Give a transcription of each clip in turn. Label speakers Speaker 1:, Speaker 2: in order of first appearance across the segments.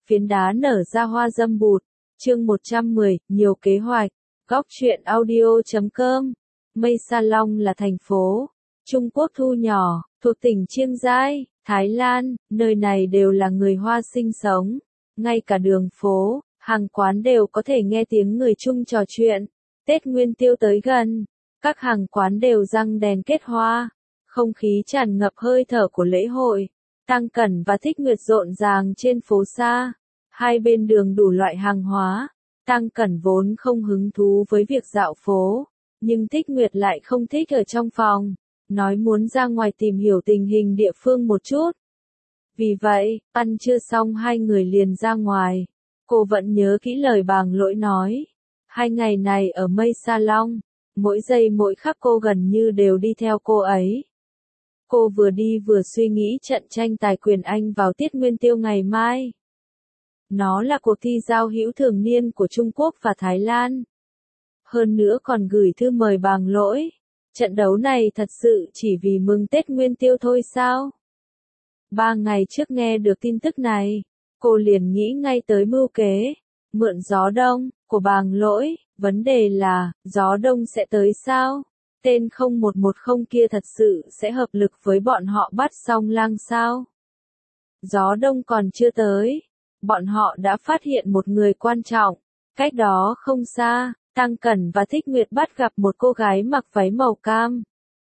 Speaker 1: phiến đá nở ra hoa dâm bụt. Chương 110, nhiều kế hoạch. Góc truyện audio.com. Mây Sa Long là thành phố Trung Quốc thu nhỏ, thuộc tỉnh Chiang Rai, Thái Lan, nơi này đều là người Hoa sinh sống. Ngay cả đường phố, hàng quán đều có thể nghe tiếng người Trung trò chuyện. Tết Nguyên Tiêu tới gần, các hàng quán đều răng đèn kết hoa, không khí tràn ngập hơi thở của lễ hội. Tăng Cẩn và Thích Nguyệt rộn ràng trên phố xa, hai bên đường đủ loại hàng hóa. Tăng Cẩn vốn không hứng thú với việc dạo phố, nhưng Thích Nguyệt lại không thích ở trong phòng, nói muốn ra ngoài tìm hiểu tình hình địa phương một chút. Vì vậy, ăn trưa xong hai người liền ra ngoài. Cô vẫn nhớ kỹ lời Bàng Lỗi nói. 2 ngày này ở Mây Sa Long, mỗi giây mỗi khắc cô gần như đều đi theo cô ấy. Cô vừa đi vừa suy nghĩ trận tranh tài quyền Anh vào tiết Nguyên Tiêu ngày mai. Nó là cuộc thi giao hữu thường niên của Trung Quốc và Thái Lan. Hơn nữa còn gửi thư mời Bàng Lỗi. Trận đấu này thật sự chỉ vì mừng Tết Nguyên Tiêu thôi sao? 3 ngày trước nghe được tin tức này, cô liền nghĩ ngay tới mưu kế mượn gió đông của Bàng Lỗi. Vấn đề là, gió đông sẽ tới sao? Tên 0110 kia thật sự sẽ hợp lực với bọn họ bắt Song Lang sao? Gió đông còn chưa tới, bọn họ đã phát hiện một người quan trọng. Cách đó không xa, Tăng Cẩn và Thích Nguyệt bắt gặp một cô gái mặc váy màu cam.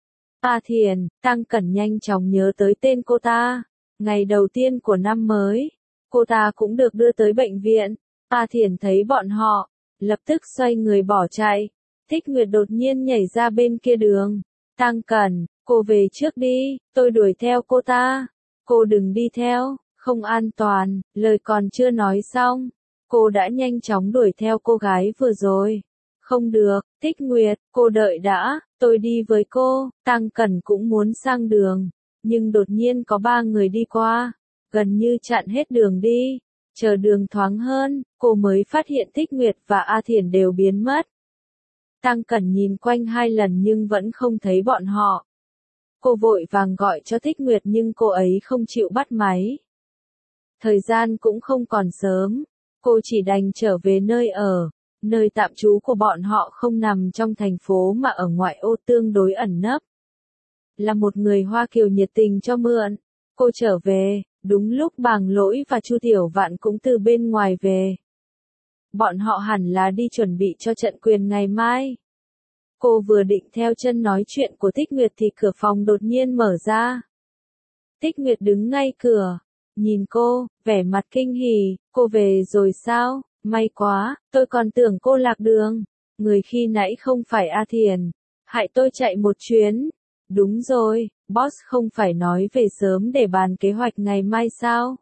Speaker 1: A Thiền. Tăng Cẩn nhanh chóng nhớ tới tên cô ta. Ngày đầu tiên của năm mới, cô ta cũng được đưa tới bệnh viện. A Thiền thấy bọn họ, lập tức xoay người bỏ chạy. Thích Nguyệt đột nhiên nhảy ra bên kia đường. Tăng Cẩn, cô về trước đi, tôi đuổi theo cô ta. Cô đừng đi theo, không an toàn. Lời còn chưa nói xong, cô đã nhanh chóng đuổi theo cô gái vừa rồi. Không được, Thích Nguyệt, cô đợi đã, tôi đi với cô. Tăng Cẩn cũng muốn sang đường, nhưng đột nhiên có 3 người đi qua, gần như chặn hết đường đi. Chờ đường thoáng hơn, cô mới phát hiện Thích Nguyệt và A Thiền đều biến mất. Tăng Cẩn nhìn quanh 2 lần nhưng vẫn không thấy bọn họ. Cô vội vàng gọi cho Thích Nguyệt nhưng cô ấy không chịu bắt máy. Thời gian cũng không còn sớm, cô chỉ đành trở về nơi ở. Nơi tạm trú của bọn họ không nằm trong thành phố mà ở ngoại ô tương đối ẩn nấp. Là một người Hoa Kiều nhiệt tình cho mượn, cô trở về, đúng lúc Bàng Lỗi và Chu Tiểu Vạn cũng từ bên ngoài về. Bọn họ hẳn là đi chuẩn bị cho trận quyền ngày mai. Cô vừa định theo chân nói chuyện của Thích Nguyệt thì cửa phòng đột nhiên mở ra. Thích Nguyệt đứng ngay cửa, nhìn cô, vẻ mặt kinh hỉ. Cô về rồi sao? May quá, tôi còn tưởng cô lạc đường. Người khi nãy không phải A Thiền, hại tôi chạy một chuyến. Đúng rồi, boss không phải nói về sớm để bàn kế hoạch ngày mai sao?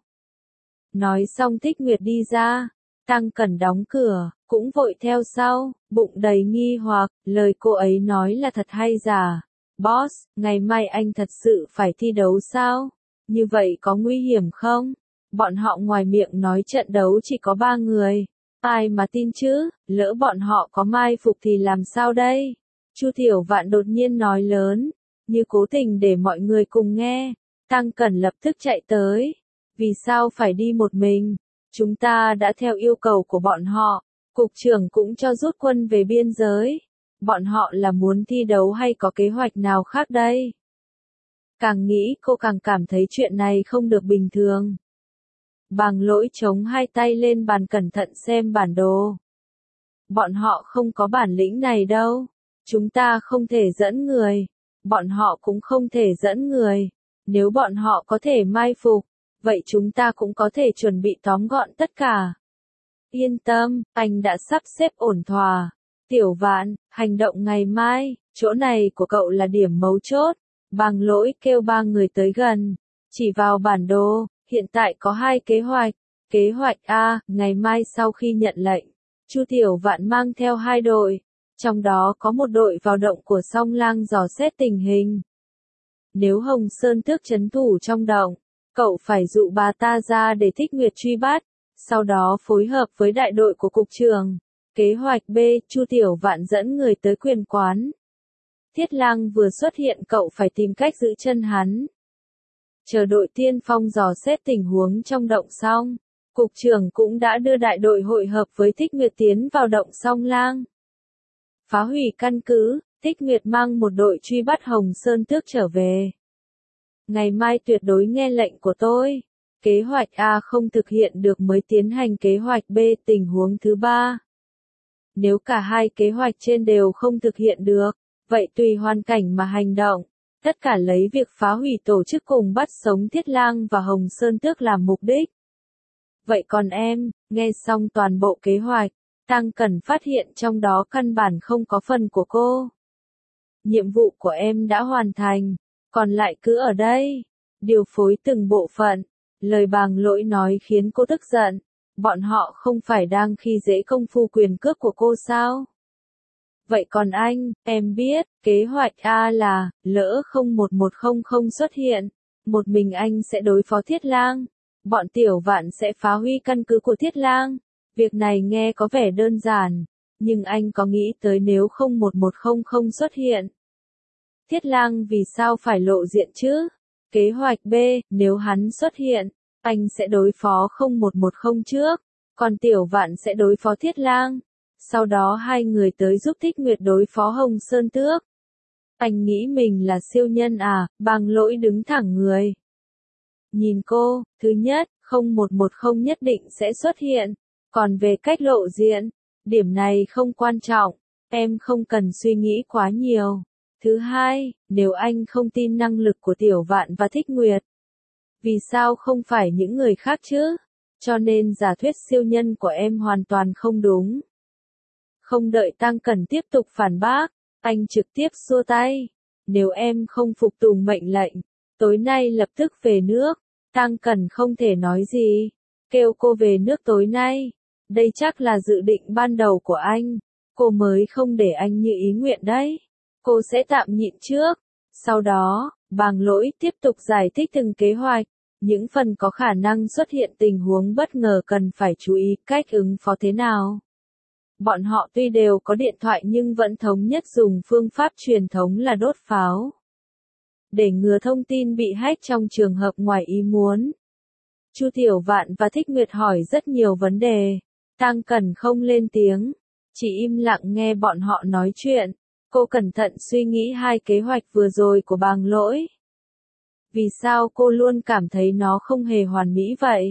Speaker 1: Nói xong Thích Nguyệt đi ra. Tăng Cẩn đóng cửa, cũng vội theo sau, bụng đầy nghi hoặc, lời cô ấy nói là thật hay giả? Boss, ngày mai anh thật sự phải thi đấu sao? Như vậy có nguy hiểm không? Bọn họ ngoài miệng nói trận đấu chỉ có 3 người. Ai mà tin chứ, lỡ bọn họ có mai phục thì làm sao đây? Chu Tiểu Vạn đột nhiên nói lớn, như cố tình để mọi người cùng nghe. Tăng Cẩn lập tức chạy tới. Vì sao phải đi một mình? Chúng ta đã theo yêu cầu của bọn họ. Cục trưởng cũng cho rút quân về biên giới. Bọn họ là muốn thi đấu hay có kế hoạch nào khác đây? Càng nghĩ cô càng cảm thấy chuyện này không được bình thường. Bàng Lỗi chống 2 tay lên bàn cẩn thận xem bản đồ. Bọn họ không có bản lĩnh này đâu. Chúng ta không thể dẫn người. Bọn họ cũng không thể dẫn người. Nếu bọn họ có thể mai phục, vậy chúng ta cũng có thể chuẩn bị tóm gọn tất cả. Yên tâm, anh đã sắp xếp ổn thỏa. Tiểu Vạn, hành động ngày mai, chỗ này của cậu là điểm mấu chốt. Bàng Lỗi kêu 3 người tới gần, chỉ vào bản đồ. Hiện tại có 2 kế hoạch. Kế hoạch A, ngày mai sau khi nhận lệnh, Chu Tiểu Vạn mang theo 2 đội. Trong đó có một đội vào động của Song Lang dò xét tình hình. Nếu Hồng Sơn Tước trấn thủ trong động, cậu phải dụ bà ta ra để Thích Nguyệt truy bắt. Sau đó phối hợp với đại đội của cục trưởng. Kế hoạch B, Chu Tiểu Vạn dẫn người tới quyền quán. Thiết Lang vừa xuất hiện cậu phải tìm cách giữ chân hắn. Chờ đội tiên phong dò xét tình huống trong động xong, Cục trưởng cũng đã đưa đại đội hội hợp với Thích Nguyệt tiến vào động Song Lang. Phá hủy căn cứ, Thích Nguyệt mang một đội truy bắt Hồng Sơn Tước trở về. Ngày mai tuyệt đối nghe lệnh của tôi. Kế hoạch A không thực hiện được mới tiến hành kế hoạch B tình huống thứ 3. Nếu cả hai kế hoạch trên đều không thực hiện được, vậy tùy hoàn cảnh mà hành động. Tất cả lấy việc phá hủy tổ chức cùng bắt sống Thiết Lang và Hồng Sơn Tước làm mục đích. Vậy còn em, nghe xong toàn bộ kế hoạch, Tăng Cẩn phát hiện trong đó căn bản không có phần của cô. Nhiệm vụ của em đã hoàn thành, còn lại cứ ở đây, điều phối từng bộ phận. Lời Bàng Lỗi nói khiến cô tức giận, bọn họ không phải đang khi dễ công phu quyền cước của cô sao? Vậy còn anh, em biết, kế hoạch A là, lỡ 01100 xuất hiện, một mình anh sẽ đối phó Thiết Lang, bọn Tiểu Vạn sẽ phá hủy căn cứ của Thiết Lang. Việc này nghe có vẻ đơn giản, nhưng anh có nghĩ tới nếu 01100 xuất hiện? Thiết Lang vì sao phải lộ diện chứ? Kế hoạch B, nếu hắn xuất hiện, anh sẽ đối phó 0110 trước, còn Tiểu Vạn sẽ đối phó Thiết Lang. Sau đó hai người tới giúp Thích Nguyệt đối phó Hồng Sơn Tước. Anh nghĩ mình là siêu nhân à? Bàng Lỗi đứng thẳng người. Nhìn cô, thứ nhất, 0110 nhất định sẽ xuất hiện. Còn về cách lộ diện, điểm này không quan trọng, em không cần suy nghĩ quá nhiều. Thứ hai, nếu anh không tin năng lực của Tiểu Vạn và Thích Nguyệt, vì sao không phải những người khác chứ? Cho nên giả thuyết siêu nhân của em hoàn toàn không đúng. Không đợi Tăng Cẩn tiếp tục phản bác, anh trực tiếp xua tay. Nếu em không phục tùng mệnh lệnh, tối nay lập tức về nước. Tăng Cẩn không thể nói gì, kêu cô về nước tối nay. Đây chắc là dự định ban đầu của anh, cô mới không để anh như ý nguyện đấy. Cô sẽ tạm nhịn trước. Sau đó, Bàng Lỗi tiếp tục giải thích từng kế hoạch. Những phần có khả năng xuất hiện tình huống bất ngờ cần phải chú ý cách ứng phó thế nào. Bọn họ tuy đều có điện thoại nhưng vẫn thống nhất dùng phương pháp truyền thống là đốt pháo. Để ngừa thông tin bị hack trong trường hợp ngoài ý muốn. Chu Tiểu Vạn và Thích Nguyệt hỏi rất nhiều vấn đề. Tăng Cẩn không lên tiếng, chỉ im lặng nghe bọn họ nói chuyện. Cô cẩn thận suy nghĩ hai kế hoạch vừa rồi của Bàng Lỗi. Vì sao cô luôn cảm thấy nó không hề hoàn mỹ vậy?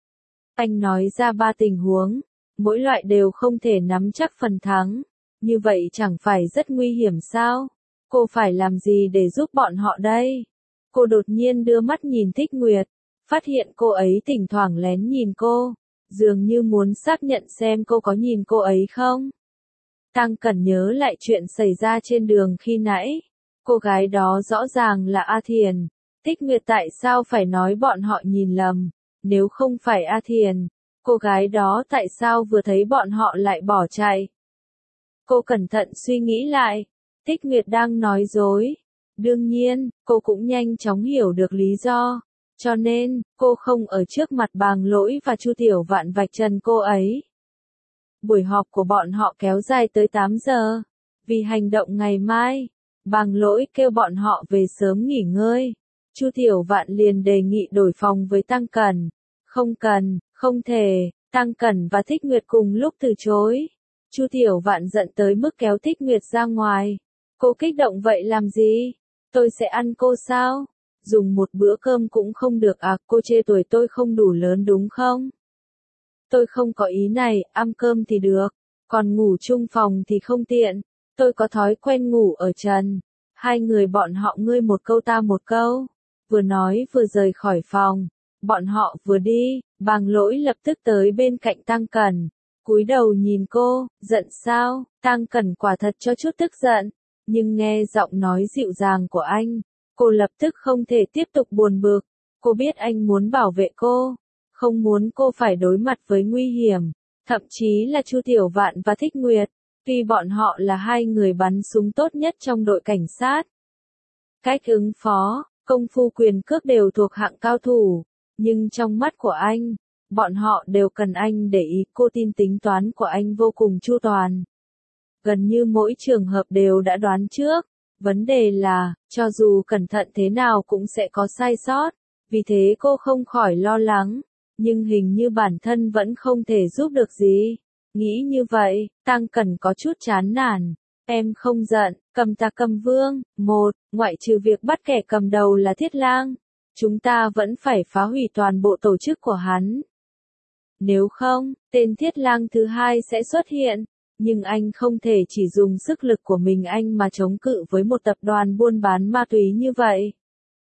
Speaker 1: Anh nói ra 3 tình huống, mỗi loại đều không thể nắm chắc phần thắng. Như vậy chẳng phải rất nguy hiểm sao? Cô phải làm gì để giúp bọn họ đây? Cô đột nhiên đưa mắt nhìn Thích Nguyệt, phát hiện cô ấy thỉnh thoảng lén nhìn cô, dường như muốn xác nhận xem cô có nhìn cô ấy không. Tăng Cẩn nhớ lại chuyện xảy ra trên đường khi nãy. Cô gái đó rõ ràng là A Thiền. Thích Nguyệt tại sao phải nói bọn họ nhìn lầm? Nếu không phải A Thiền, cô gái đó tại sao vừa thấy bọn họ lại bỏ chạy? Cô cẩn thận suy nghĩ lại. Thích Nguyệt đang nói dối. Đương nhiên, cô cũng nhanh chóng hiểu được lý do. Cho nên, cô không ở trước mặt Bàng Lỗi và Chu Tiểu Vạn vạch trần cô ấy. Buổi họp của bọn họ kéo dài tới 8 giờ. Vì hành động ngày mai, Bàng Lỗi kêu bọn họ về sớm nghỉ ngơi. Chu Tiểu Vạn liền đề nghị đổi phòng với Tăng Cẩn. Không cần, không thể, Tăng Cẩn và Thích Nguyệt cùng lúc từ chối. Chu Tiểu Vạn giận tới mức kéo Thích Nguyệt ra ngoài. Cô kích động vậy làm gì? Tôi sẽ ăn cô sao? Dùng một bữa cơm cũng không được à? Cô chê tuổi tôi không đủ lớn đúng không? Tôi không có ý này, ăn cơm thì được, còn ngủ chung phòng thì không tiện. Tôi có thói quen ngủ ở trần. Hai người bọn họ ngươi một câu ta một câu. Vừa nói vừa rời khỏi phòng. Bọn họ vừa đi, Bàng Lỗi lập tức tới bên cạnh Tăng Cẩn. Cúi đầu nhìn cô, giận sao? Tăng Cẩn quả thật cho chút tức giận. Nhưng nghe giọng nói dịu dàng của anh, cô lập tức không thể tiếp tục buồn bực. Cô biết anh muốn bảo vệ cô, không muốn cô phải đối mặt với nguy hiểm, thậm chí là Chu Tiểu Vạn và Thích Nguyệt. Tuy bọn họ là hai người bắn súng tốt nhất trong đội cảnh sát. Cách ứng phó, công phu quyền cước đều thuộc hạng cao thủ, nhưng trong mắt của anh, bọn họ đều cần anh để ý. Cô tin tính toán của anh vô cùng chu toàn. Gần như mỗi trường hợp đều đã đoán trước. Vấn đề là, cho dù cẩn thận thế nào cũng sẽ có sai sót. Vì thế cô không khỏi lo lắng. nhưng hình như bản thân vẫn không thể giúp được gì. Nghĩ như vậy, Tăng Cẩn có chút chán nản. Em không giận, cầm tà cầm vương, ngoại trừ việc bắt kẻ cầm đầu là Thiết Lang, chúng ta vẫn phải phá hủy toàn bộ tổ chức của hắn. Nếu không, tên Thiết Lang thứ hai sẽ xuất hiện, nhưng anh không thể chỉ dùng sức lực của mình anh mà chống cự với một tập đoàn buôn bán ma túy như vậy.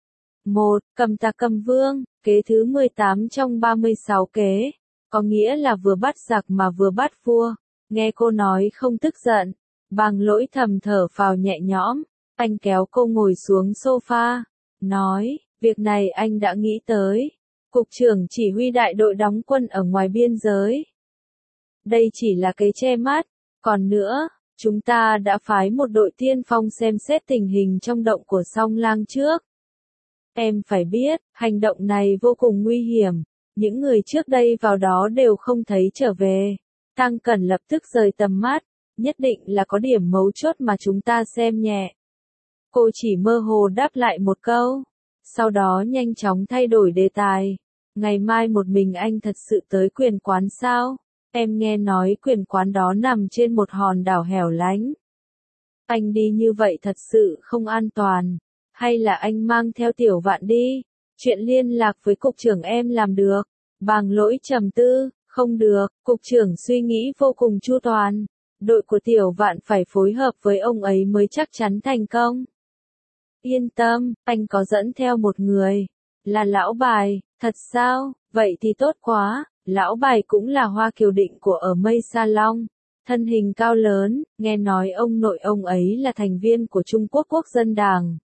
Speaker 1: Cầm tà cầm vương, kế thứ 18 trong 36 kế, có nghĩa là vừa bắt giặc mà vừa bắt vua. Nghe cô nói không tức giận, Bàng Lỗi thầm thở phào nhẹ nhõm, anh kéo cô ngồi xuống sofa, nói, việc này anh đã nghĩ tới. Cục trưởng chỉ huy đại đội đóng quân ở ngoài biên giới. Đây chỉ là cái che mắt, còn nữa, chúng ta đã phái một đội tiên phong xem xét tình hình trong động của Song Lang trước. Em phải biết, hành động này vô cùng nguy hiểm, những người trước đây vào đó đều không thấy trở về. Tăng Cẩn lập tức rời tầm mắt, nhất định là có điểm mấu chốt mà chúng ta xem nhẹ. Cô chỉ mơ hồ đáp lại một câu, sau đó nhanh chóng thay đổi đề tài. Ngày mai một mình anh thật sự tới quyền quán sao? Em nghe nói quyền quán đó nằm trên một hòn đảo hẻo lánh. Anh đi như vậy thật sự không an toàn. Hay là anh mang theo Tiểu Vạn đi? Chuyện liên lạc với cục trưởng em làm được. Bàng Lỗi trầm tư, không được, cục trưởng suy nghĩ vô cùng chu toàn. Đội của Tiểu Vạn phải phối hợp với ông ấy mới chắc chắn thành công. Yên tâm, anh có dẫn theo một người. Là Lão Bài, thật sao? Vậy thì tốt quá, Lão Bài cũng là Hoa Kiều Định của ở Mây Sa Long. Thân hình cao lớn, nghe nói ông nội ông ấy là thành viên của Trung Quốc Quốc dân Đảng.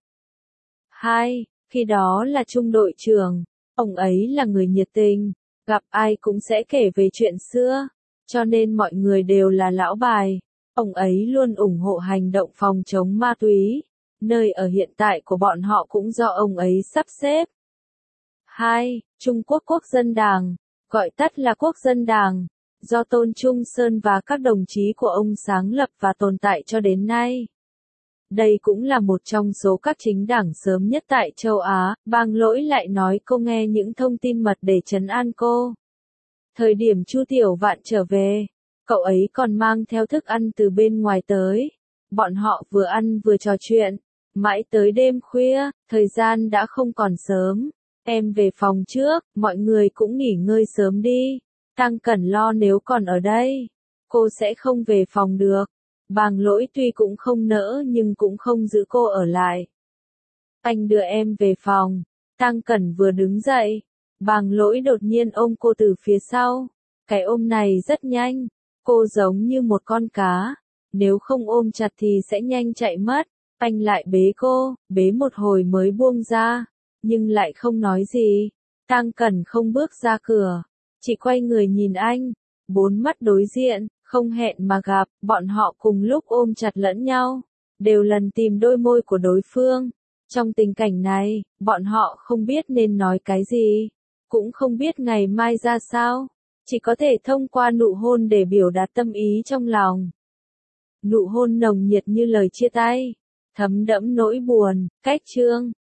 Speaker 1: Khi đó là trung đội trưởng, ông ấy là người nhiệt tình, gặp ai cũng sẽ kể về chuyện xưa, cho nên mọi người đều là Lão Bài. Ông ấy luôn ủng hộ hành động phòng chống ma túy, nơi ở hiện tại của bọn họ cũng do ông ấy sắp xếp. Trung Quốc Quốc dân Đảng, gọi tắt là Quốc dân Đảng, do Tôn Trung Sơn và các đồng chí của ông sáng lập và tồn tại cho đến nay. Đây cũng là một trong số các chính đảng sớm nhất tại châu Á. Bàng Lỗi lại nói cô nghe những thông tin mật để trấn an cô. Thời điểm Chu Tiểu Vạn trở về, cậu ấy còn mang theo thức ăn từ bên ngoài tới. Bọn họ vừa ăn vừa trò chuyện, mãi tới đêm khuya, thời gian đã không còn sớm. Em về phòng trước, mọi người cũng nghỉ ngơi sớm đi. Tăng Cẩn lo nếu còn ở đây, cô sẽ không về phòng được. Bàng Lỗi tuy cũng không nỡ nhưng cũng không giữ cô ở lại. Anh đưa em về phòng. Tăng Cẩn vừa đứng dậy, Bàng Lỗi đột nhiên ôm cô từ phía sau. Cái ôm này rất nhanh, cô giống như một con cá. Nếu không ôm chặt thì sẽ nhanh chạy mất. Anh lại bế cô, bế một hồi mới buông ra, nhưng lại không nói gì. Tăng Cẩn không bước ra cửa, chỉ quay người nhìn anh. Bốn mắt đối diện, không hẹn mà gặp, bọn họ cùng lúc ôm chặt lẫn nhau, đều lần tìm đôi môi của đối phương. Trong tình cảnh này, bọn họ không biết nên nói cái gì, cũng không biết ngày mai ra sao, chỉ có thể thông qua nụ hôn để biểu đạt tâm ý trong lòng. Nụ hôn nồng nhiệt như lời chia tay, thấm đẫm nỗi buồn. Cách chương